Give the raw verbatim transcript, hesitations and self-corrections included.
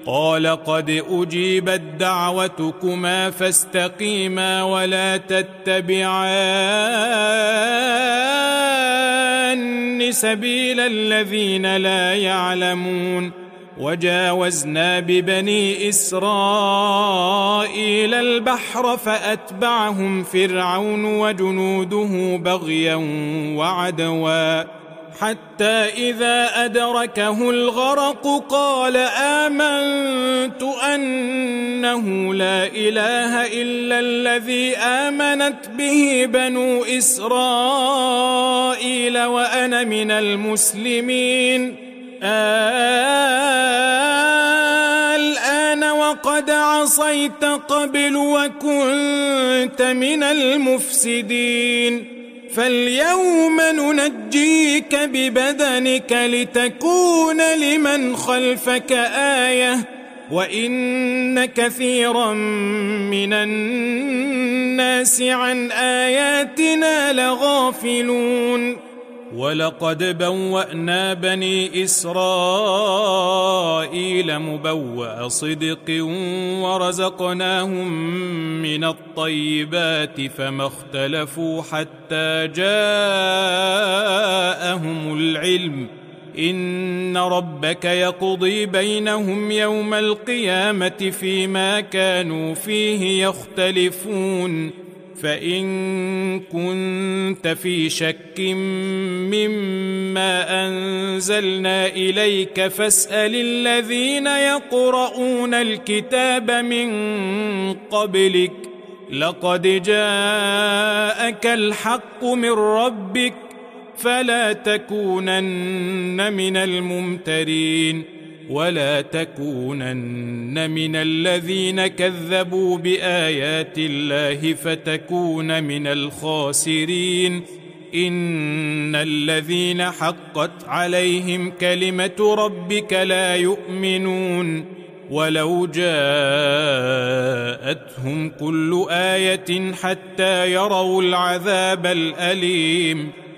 قال قد أجيبت دعوتكما فاستقيما ولا تتبعان سبيل الذين لا يعلمون. وجاوزنا ببني إسرائيل البحر فأتبعهم فرعون وجنوده بغيا وعدوا حتى إذا أدركه الغرق قال آمنت أنه لا إله إلا الذي آمنت به بنو إسرائيل وأنا من المسلمين. الآن وقد عصيت قبل وكنت من المفسدين فاليوم ننجيك ببدنك لتكون لمن خلفك آية وإن كثيرا من الناس عن آياتنا لغافلون. ولقد بوأنا بني إسرائيل مبوأ صدق ورزقناهم من الطيبات فما اختلفوا حتى جاءهم العلم إن ربك يقضي بينهم يوم القيامة فيما كانوا فيه يختلفون. فإن كنت في شك مما أنزلنا إليك فاسأل الذين يقرؤون الكتاب من قبلك لقد جاءك الحق من ربك فلا تكونن من الممترين ولا تكونن من الذين كذبوا بآيات الله فتكون من الخاسرين. إن الذين حقت عليهم كلمة ربك لا يؤمنون ولو جاءتهم كل آية حتى يروا العذاب الأليم